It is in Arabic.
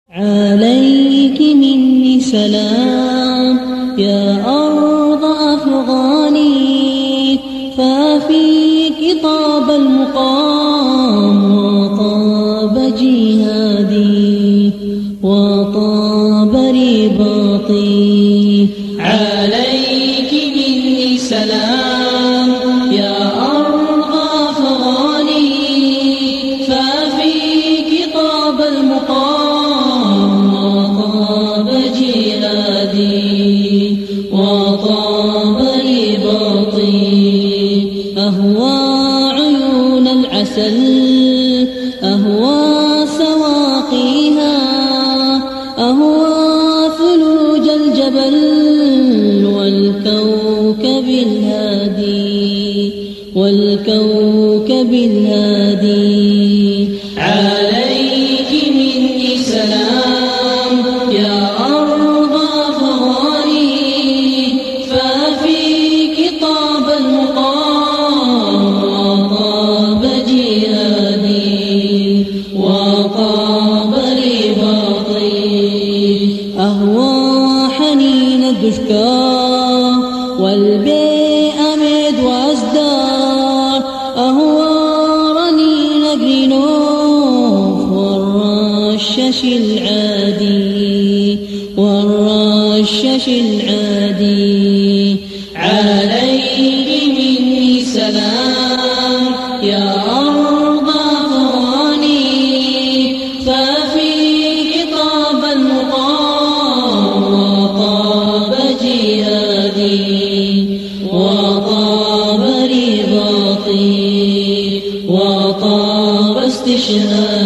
عليك مني سلام يا أرض أفغاني، ففيك طاب المقام وطاب جهادي وطاب رباطي. عليك مني سلام يا أرض أفغاني، ففيك طاب المقام وطاب جهادي وطاب رباطي. أهوى عيون العسل، أهوى سواقيها، أهوى ثلوج الجبل والكوكب الهادي والكوكب الهادي. عليك مني سلام يا أرض أفغاني، ففيك طاب المقام وطاب جهادي وطاب رباطي. أهوى حنين الدشكا والبيئة ميد وأزدار، أهوى رنين جرينوف والرشش العادي والرشش العادي. عليك مني سلام يا أرض أفغاني، ففيك طاب المقام وطاب جهادي وطاب رباطي وطاب استشهادي.